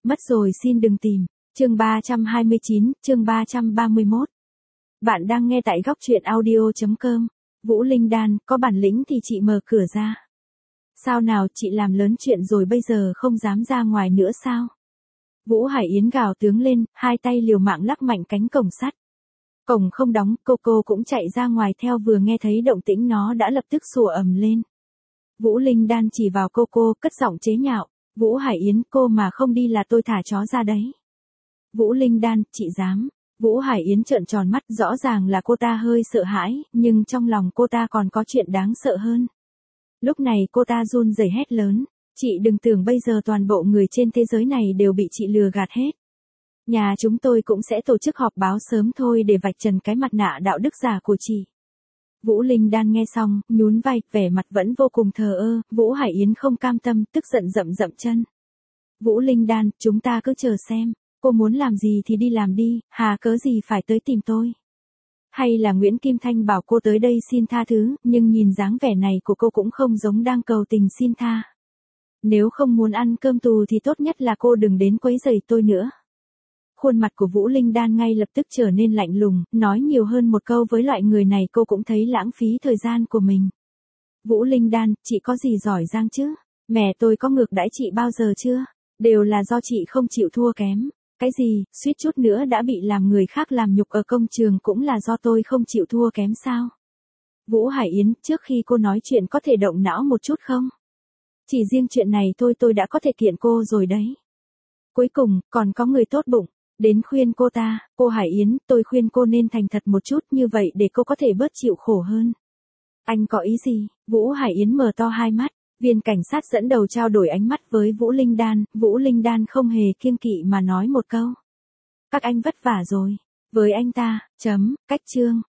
Mất rồi xin đừng tìm. Chương 329, chương 331. Bạn đang nghe tại góc truyện audio.com. Vũ Linh Đan, có bản lĩnh thì chị mở cửa ra. Sao nào, chị làm lớn chuyện rồi bây giờ không dám ra ngoài nữa sao? Vũ Hải Yến gào tướng lên, hai tay liều mạng lắc mạnh cánh cổng sắt. Cổng không đóng, cô cũng chạy ra ngoài theo, vừa nghe thấy động tĩnh nó đã lập tức sủa ầm lên. Vũ Linh Đan chỉ vào cô, cất giọng chế nhạo. Vũ Hải Yến, cô mà không đi là tôi thả chó ra đấy. Vũ Linh Đan, chị dám. Vũ Hải Yến trợn tròn mắt, rõ ràng là cô ta hơi sợ hãi, nhưng trong lòng cô ta còn có chuyện đáng sợ hơn. Lúc này cô ta run rẩy hét lớn. Chị đừng tưởng bây giờ toàn bộ người trên thế giới này đều bị chị lừa gạt hết. Nhà chúng tôi cũng sẽ tổ chức họp báo sớm thôi để vạch trần cái mặt nạ đạo đức giả của chị. Vũ Linh Đan nghe xong, nhún vai, vẻ mặt vẫn vô cùng thờ ơ. Vũ Hải Yến không cam tâm, tức giận dậm chân. Vũ Linh Đan, chúng ta cứ chờ xem. Cô muốn làm gì thì đi làm đi, hà cớ gì phải tới tìm tôi. Hay là Nguyễn Kim Thanh bảo cô tới đây xin tha thứ, nhưng nhìn dáng vẻ này của cô cũng không giống đang cầu tình xin tha. Nếu không muốn ăn cơm tù thì tốt nhất là cô đừng đến quấy rầy tôi nữa. Khuôn mặt của Vũ Linh Đan ngay lập tức trở nên lạnh lùng, nói nhiều hơn một câu với loại người này cô cũng thấy lãng phí thời gian của mình. Vũ Linh Đan, chị có gì giỏi giang chứ? Mẹ tôi có ngược đãi chị bao giờ chưa? Đều là do chị không chịu thua kém. Cái gì, suýt chút nữa đã bị làm người khác làm nhục ở công trường cũng là do tôi không chịu thua kém sao? Vũ Hải Yến, trước khi cô nói chuyện có thể động não một chút không? Chỉ riêng chuyện này thôi tôi đã có thể kiện cô rồi đấy. Cuối cùng, còn có người tốt bụng đến khuyên cô ta. Cô Hải Yến, tôi khuyên cô nên thành thật một chút như vậy để cô có thể bớt chịu khổ hơn. Anh có ý gì? Vũ Hải Yến mở to hai mắt. Viên cảnh sát dẫn đầu trao đổi ánh mắt với Vũ Linh Đan. Vũ Linh Đan không hề kiêng kỵ mà nói một câu. Các anh vất vả rồi. Với anh ta, cách chương.